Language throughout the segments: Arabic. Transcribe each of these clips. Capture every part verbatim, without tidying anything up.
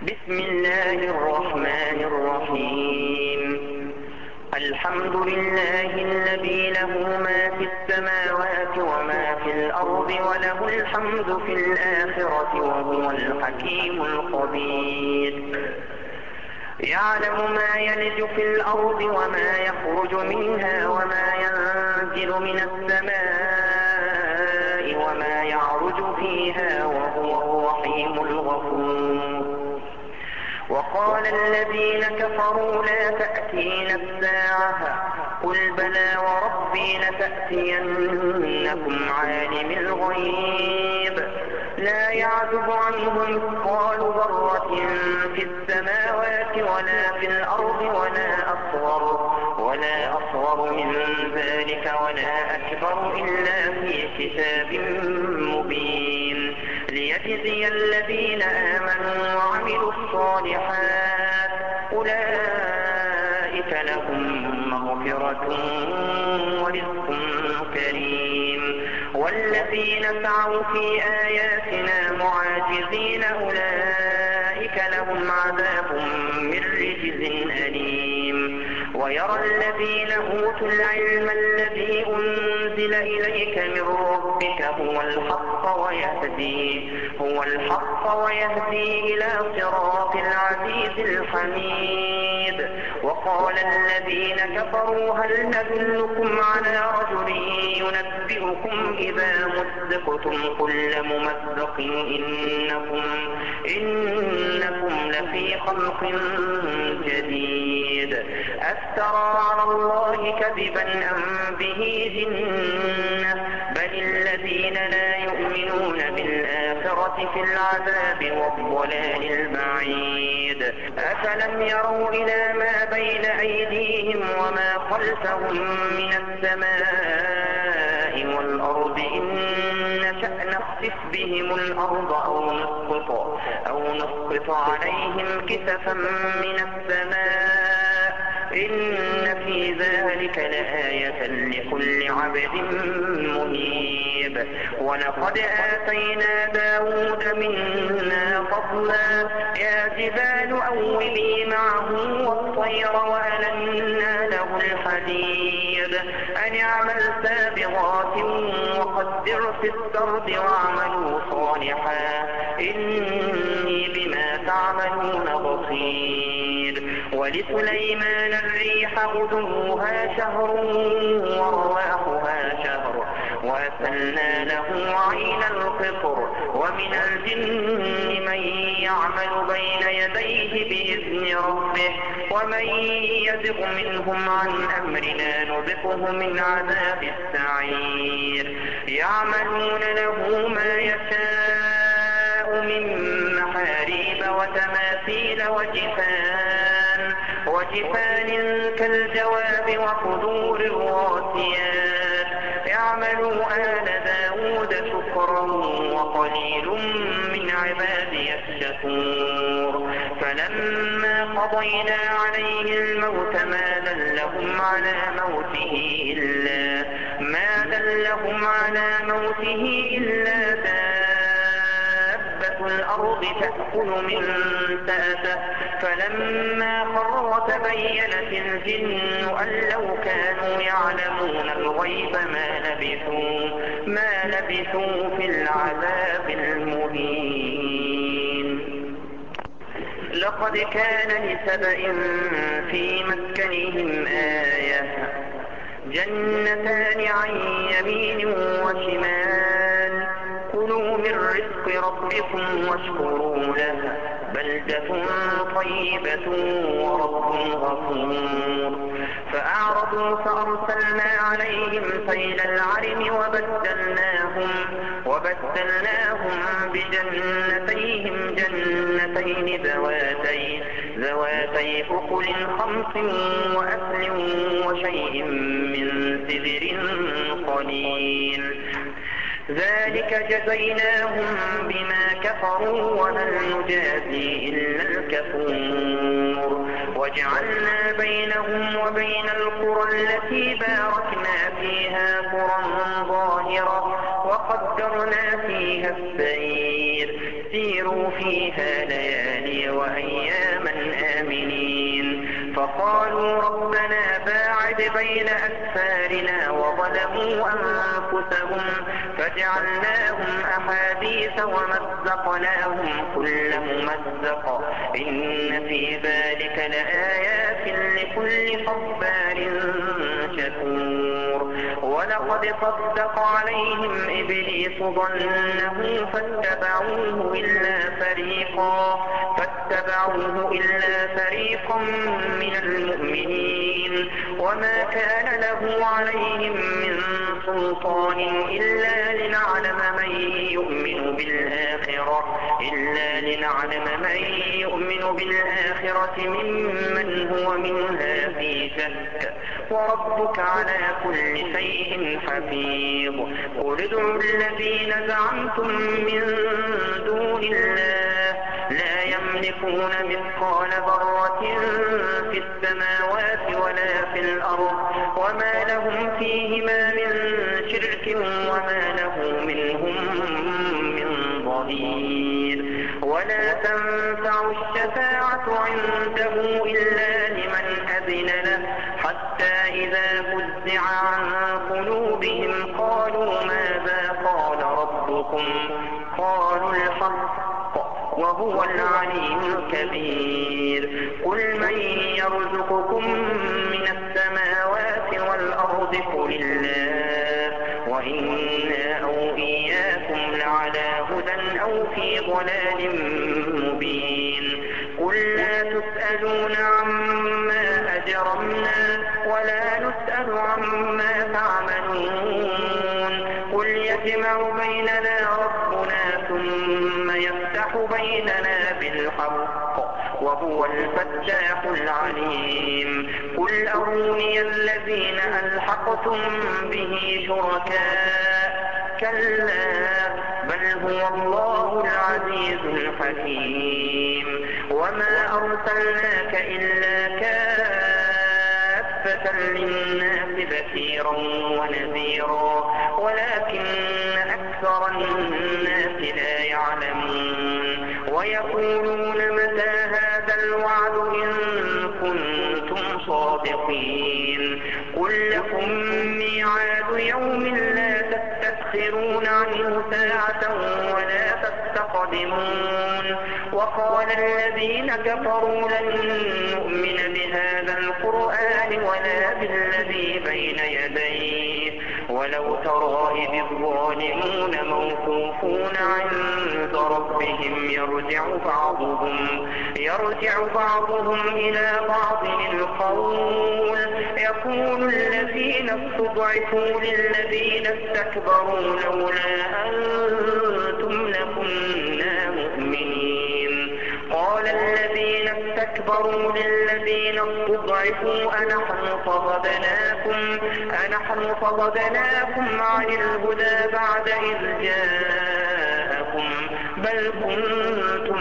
بسم الله الرحمن الرحيم. الحمد لله الذي له ما في السماوات وما في الأرض وله الحمد في الآخرة وهو الحكيم الخبير. يعلم ما يلج في الأرض وما يخرج منها وما ينزل من السماء وما يعرج فيها وهو الرحيم الغفور. وقال الذين كفروا لا تأتينا الساعة قل بلى وربي لتأتينكم عالم الغيب لا يعزب عنه مثقال ذرة في السماوات ولا في الأرض ولا أصغر ولا أصغر من ذلك ولا أكبر إلا في كتاب مبين ليجزي الذين آمنوا وعملوا الصالحات أولئك لهم مغفرة ورزق كريم. والذين سعوا في آياتنا معاجزين أولئك لهم عذاب من رجز أليم. ويرى الذين أوتوا العلم الذي أنزل إليك من ربك هو الحق ويهدي هو الحق ويهدي إلى صراط العزيز الحميد. وقال الذين كفروا هل ندلكم على رجل ينبئكم إذا مزقتم كل ممزق إنكم, إنكم لفي خلق جديد أفترى على الله كذبا أم به جنة بل الذين لا يؤمنون بالآخرة في العذاب والضلال البعيد. أفلم يروا إلى ما بين أيديهم وما خلفهم من السماء والأرض إن نشأ نخسف بهم الأرض أو نسقط, أو نسقط عليهم كسفا من السماء إن في ذلك لآية لكل عبد منيب. ولقد آتينا داود منا فضلا يا جبال أوبي معه والطير وألنا له الحديد أن اعمل سابغات وقدر في السرد واعملوا صالحا إني بما تعملون بصير. ولسليمان الريح غدوها شهر ورواحها شهر وأسلنا له عين القطر. ومن الجن من يعمل بين يديه بإذن ربه ومن يزغ منهم عن أمرنا نذقه من عذاب السعير. يعملون له ما يشاء من محاريب وتماثيل وجفان وجفان كالجواب وقدور الراسيات يعملوا آل داود شكرا وقليل من عبادي الشكور. فلما قضينا عليه الموت ما دلهم على موته إلا ما دلهم على موته إلا دابة الأرض تأكل من سأته فلما خر تبينت الجن أن لو كانوا يعلمون الغيب ما لبثوا ما لبثوا في العذاب المهين. لقد كان لسبإ في مسكنهم آية جنتان عن يمين وشمال كلوا من رزق ربكم واشكروا له بلدة طيبة ورب غفور. فأعرضوا فأرسلنا عليهم سيل العرم وبدلناهم, وبدلناهم بجنتيهم جنتين ذواتي, ذواتي أكل خمس وأكل وشيء من سدر قليل ذلك جزيناهم بما كفروا وهل نجازي إلا الكفور. وجعلنا بينهم وبين القرى التي باركنا فيها قرى ظاهرة وقدرنا فيها السير سيروا ليسكنوا فيها ليالي وأياما آمنين. فقالوا ربنا باعد بين أسفارنا وظلموا أنفسهم فجعلناهم أحاديث ومزقناهم كل ممزق إن في ذلك لآيات لكل صبار شكور. ولقد صدق عليهم إبليس ظنه فاتبعوه إلا فريقا فاتبعوه إلا فريقا من المؤمنين وما كان له عليهم من سلطان إلا لنعلم من يؤمن بالآخرة إلا لنعلم من يؤمن بالآخرة ممن هو منها في شك وربك على كل شيء حفيظ. قل ادعوا الذين زعمتم من دون الله لا يملكون مثقال ذرة في السماوات ولا في الأرض وما لهم فيهما من شرك وما له منهم من ظهير. ولا تنفع الشفاعة عنده إلا لمن أذن له حتى إذا فزع عن قلوبهم قالوا ماذا قال ربكم قالوا الحق وهو العلي الكبير. قل من يرزقكم من السماوات والأرض قل الله وإنا أو إياكم لعلى هدى أو في ضلال مبين. قل لا تسألون عما أجرمنا ولا نسأل عما تعملون. قل يجمع بيننا ربنا ثم يفتح بيننا بالحق وهو الفتاح العليم. قل أروني الذين ألحقتم به شركاء كلا بل هو الله العزيز الحكيم. وما أرسلناك إلا كافة للناس بشيرا ونذيرا ولكن أكثر الناس لا يعلمون. ويقولون متى هذا الوعد إن كنتم صادقين. قل لكم ميعاد يوم لا تستأخرون عنه ساعة ولا تستقدمون. وقال الذين كفروا لن نؤمن بهذا القرآن ولا بالذي بين يديه ولو ترى إذ الظالمون موقوفون عند ربهم يرجع بعضهم يرجع بعضهم إلى بعض القول يقول الذين استضعفوا للذين استكبروا لولا أنتم لكنا مؤمنين. قال الذين استكبروا للذين استضعفوا أنحن صددناكم أنحن صددناكم عن الهدى بعد إذ جاءكم بل كنتم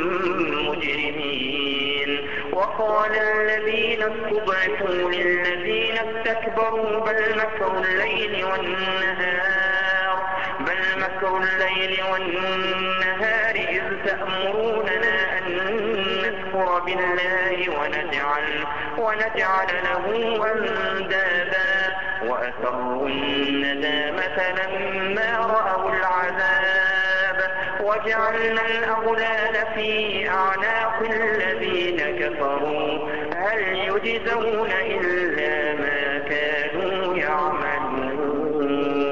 مجرمين. وقال الذين استضعفوا للذين استكبروا بل مكر الليل والنهار بل مكر الليل والنهار إذ تأمروننا أن نكفر بالله ونجعل ونجعل له أندادا وأسروا الندامة لما رأوا العذاب وجعلنا الأغلال في أعناق الذين كفروا هل يجزون إلا ما كانوا يعملون.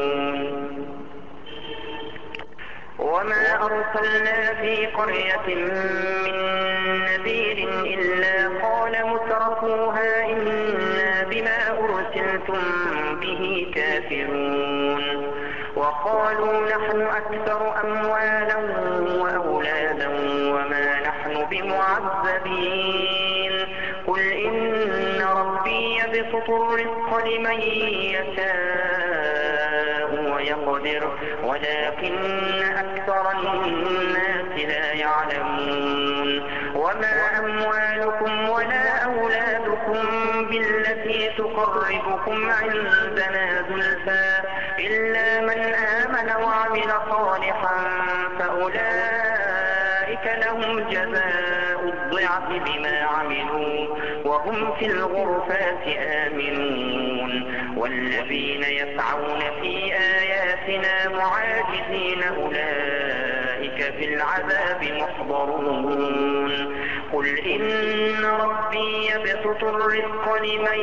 وما أرسلنا في قرية من نذير إلا قال مترفوها إنا بما أرسلتم به كافرون. وقالوا نحن أكثر أموالا وأولادا وما نحن بمعذبين. قل إن ربي يبسط الرزق لمن يشاء ويقدر ولكن أكثر الناس لا يعلمون. وما أموالكم ولا أولادكم بالتي تقربكم عندنا زلفى إلا من آمن وعمل صالحا فأولئك لهم جزاء الضعف بما عملوا وهم في الغرفات آمنون والذين يسعون في آياتنا معاجزين أولئك في العذاب محضرون قل إن ربي يبسط الرزق لمن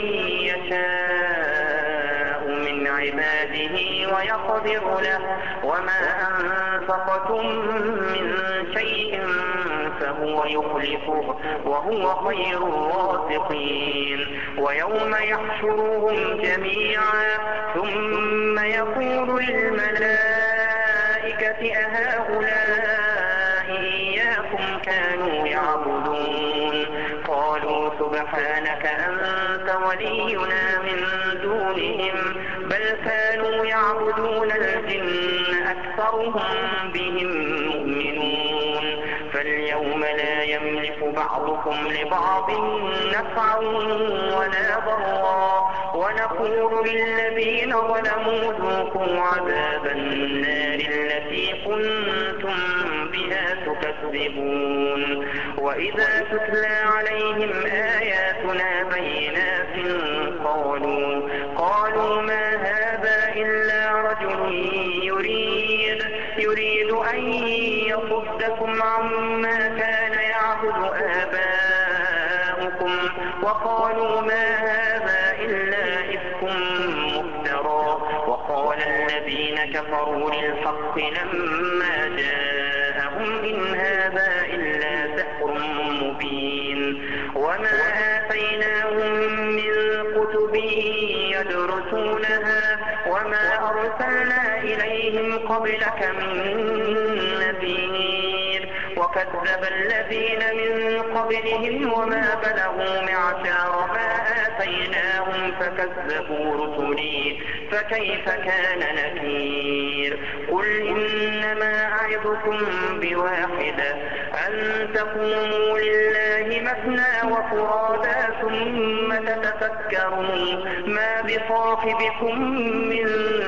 يشاء من عباده ويقدر له وما أنفقتم من شيء فهو يخلفه وهو خير الرازقين ويوم يحشرهم جميعا ثم يقول للملائكة أهؤلاء إياكم كانوا يعبدون قالوا سبحانك أنت ولينا من دونهم بل كانوا يعبدون الجن أكثرهم بهم مؤمنون فاليوم لا يملك بعضكم لبعض نفعا ولا ضرا ونقول للذين ظلموا ذوقوا عذاب النار التي كنتم بها تكذبون وإذا تتلى عليهم آياتنا بينات قالوا قالوا ما هذا إلا رجل يريد يريد أن يصدكم عما كان يعبد آباؤكم وقالوا ما هذا إلا إفك مفترى وقال الذين كفروا للحق لما جاءهم إن هذا إلا سحر مبين وما آتيناهم من كتب يدرسونها وما أرسلنا إليهم قبلك من نذير وكذب الذين من قبلهم وما بلغوا معشار ما آتيناهم فكذبوا رسلي فكيف كان نكير قل إنما أعظكم بواحدة أن تقوموا لله مثنى وفرادا ثم تتفكروا ما بصاحبكم من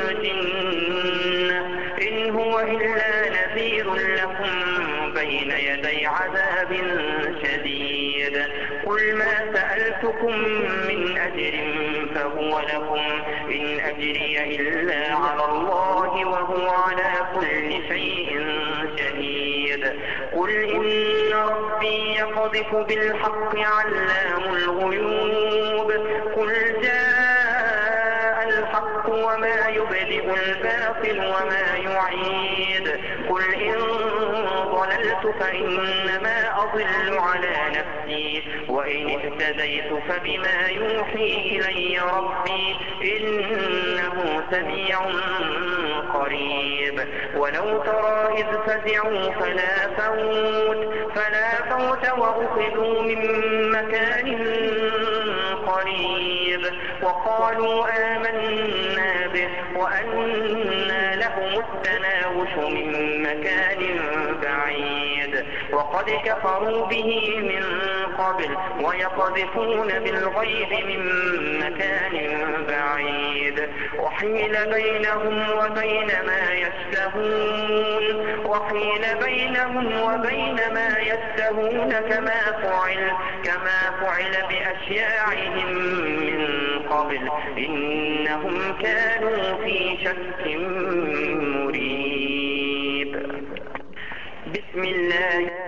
جنة إن هو إلا نذير لكم بين يدي عذاب شديد قل ما سألتكم من أجر فهو لكم إن أجري إلا على الله وهو على كل شيء شهيد قل إن ربي يقذف بالحق علام الغيوب قل جاء الحق وما يبدئ الباطل وما يعيد قل إن ضللت فإنما أضل على نفسي وإن اهتديت فبما يوحي إلي ربي إنه سميع قريب ولو ترى إذ فزعوا فلا فوت فلا فوت وأخذوا من مكان قريب وقالوا آمنا به وأنى لهم التناوش من مكان بعيد وقد كفروا به من قبل ويقذفون بالغيب من مكان بعيد وحيل بينهم وبين ما يشتهون وحيل بينهم وبين ما يشتهون كما فعل كما فعل بأشياعهم من قبل إنهم كانوا في شك مريب بسم الله